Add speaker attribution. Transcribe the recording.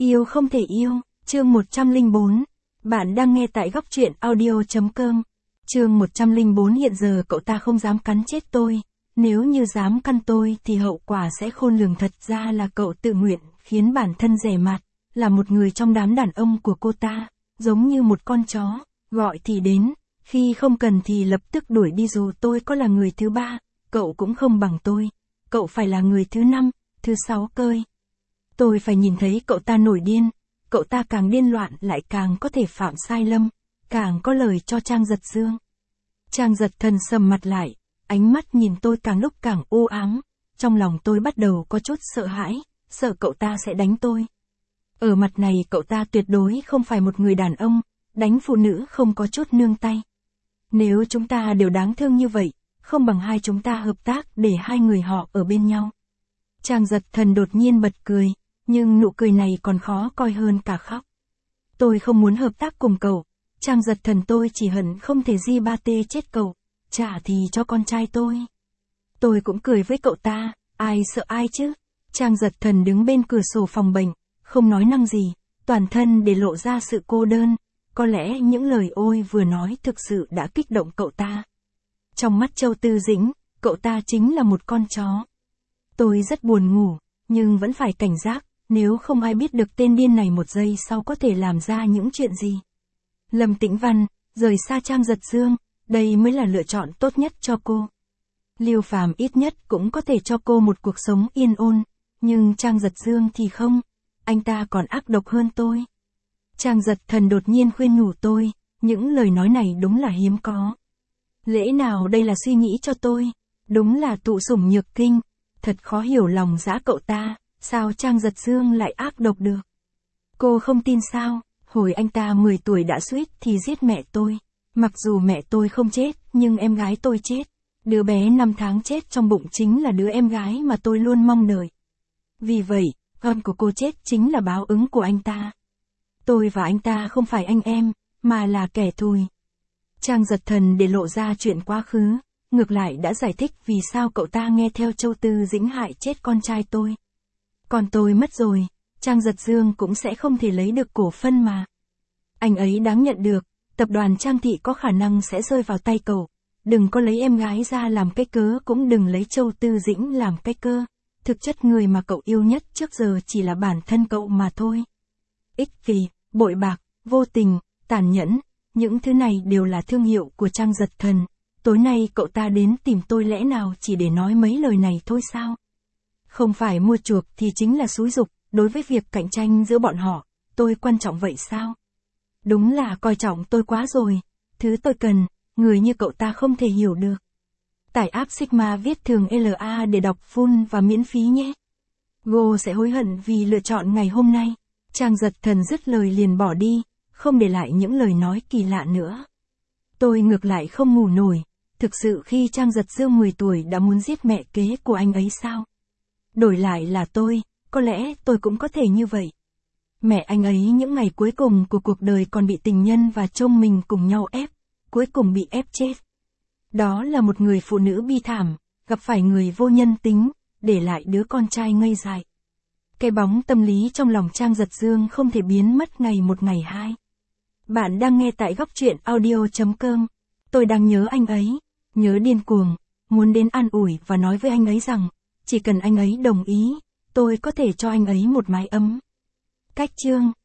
Speaker 1: Yêu không thể yêu, chương 104. Bạn đang nghe tại góc truyện audio.com. Chương 104. Hiện giờ cậu ta không dám cắn chết tôi. Nếu như dám căn tôi thì hậu quả sẽ khôn lường. Thật ra là cậu tự nguyện, khiến bản thân rẻ mạt, là một người trong đám đàn ông của cô ta, giống như một con chó, gọi thì đến, khi không cần thì lập tức đuổi đi. Dù tôi có là người thứ ba, cậu cũng không bằng tôi, cậu phải là người thứ năm, thứ sáu cơi. Tôi phải nhìn thấy cậu ta nổi điên, cậu ta càng điên loạn lại càng có thể phạm sai lầm, càng có lời cho Trang Giật Dương. Trang Giật Thần sầm mặt lại, ánh mắt nhìn tôi càng lúc càng u ám, trong lòng tôi bắt đầu có chút sợ hãi, sợ cậu ta sẽ đánh tôi. Ở mặt này cậu ta tuyệt đối không phải một người đàn ông, đánh phụ nữ không có chút nương tay. Nếu chúng ta đều đáng thương như vậy, không bằng hai chúng ta hợp tác để hai người họ ở bên nhau. Trang Giật Thần đột nhiên bật cười, nhưng nụ cười này còn khó coi hơn cả khóc. Tôi không muốn hợp tác cùng cậu, Trang Giật Thần, tôi chỉ hận không thể di ba tê chết cậu, trả thì cho con trai tôi. Tôi cũng cười với cậu ta, ai sợ ai chứ. Trang Giật Thần đứng bên cửa sổ phòng bệnh, không nói năng gì, toàn thân để lộ ra sự cô đơn. Có lẽ những lời ôi vừa nói thực sự đã kích động cậu ta. Trong mắt Châu Tư Dĩnh, cậu ta chính là một con chó. Tôi rất buồn ngủ, nhưng vẫn phải cảnh giác, nếu không ai biết được tên điên này một giây sau có thể làm ra những chuyện gì. Lâm Tĩnh Văn, rời xa Trang Giật Dương, đây mới là lựa chọn tốt nhất cho cô. Lưu Phàm ít nhất cũng có thể cho cô một cuộc sống yên ổn, nhưng Trang Giật Dương thì không, anh ta còn ác độc hơn tôi. Trang Giật Thần đột nhiên khuyên nhủ tôi, những lời nói này đúng là hiếm có. Lẽ nào đây là suy nghĩ cho tôi? Đúng là tụ sủng nhược kinh, thật khó hiểu lòng dã cậu ta, sao Trang Giật Dương lại ác độc được? Cô không tin sao? Hồi anh ta 10 tuổi đã suýt thì giết mẹ tôi. Mặc dù mẹ tôi không chết, nhưng em gái tôi chết. Đứa bé 5 tháng chết trong bụng chính là đứa em gái mà tôi luôn mong đợi. Vì vậy, con của cô chết chính là báo ứng của anh ta. Tôi và anh ta không phải anh em, mà là kẻ thù. Trang Giật Thần để lộ ra chuyện quá khứ, ngược lại đã giải thích vì sao cậu ta nghe theo Châu Tư Dĩnh hại chết con trai tôi. Còn tôi mất rồi, Trang Giật Dương cũng sẽ không thể lấy được cổ phân mà. Anh ấy đáng nhận được, tập đoàn Trang Thị có khả năng sẽ rơi vào tay cậu. Đừng có lấy em gái ra làm cái cớ, cũng đừng lấy Châu Tư Dĩnh làm cái cơ. Thực chất người mà cậu yêu nhất trước giờ chỉ là bản thân cậu mà thôi. Ích kỷ, bội bạc, vô tình, tàn nhẫn, những thứ này đều là thương hiệu của Trang Giật Thần. Tối nay cậu ta đến tìm tôi lẽ nào chỉ để nói mấy lời này thôi sao? Không phải mua chuộc thì chính là xúi giục, đối với việc cạnh tranh giữa bọn họ, tôi quan trọng vậy sao? Đúng là coi trọng tôi quá rồi, thứ tôi cần, người như cậu ta không thể hiểu được. Tải app Sigma viết thường LA để đọc full và miễn phí nhé. Go sẽ hối hận vì lựa chọn ngày hôm nay. Trang Giật Thần dứt lời liền bỏ đi, không để lại những lời nói kỳ lạ nữa. Tôi ngược lại không ngủ nổi, thực sự khi Trang Giật Dương 10 tuổi đã muốn giết mẹ kế của anh ấy sao? Đổi lại là tôi, có lẽ tôi cũng có thể như vậy. Mẹ anh ấy những ngày cuối cùng của cuộc đời còn bị tình nhân và chồng mình cùng nhau ép, cuối cùng bị ép chết. Đó là một người phụ nữ bi thảm, gặp phải người vô nhân tính, để lại đứa con trai ngây dại. Cái bóng tâm lý trong lòng Trang Giật Dương không thể biến mất ngày một ngày hai. Bạn đang nghe tại góc truyện audio.com. Tôi đang nhớ anh ấy, nhớ điên cuồng, muốn đến an ủi và nói với anh ấy rằng, chỉ cần anh ấy đồng ý, tôi có thể cho anh ấy một mái ấm. Cách chương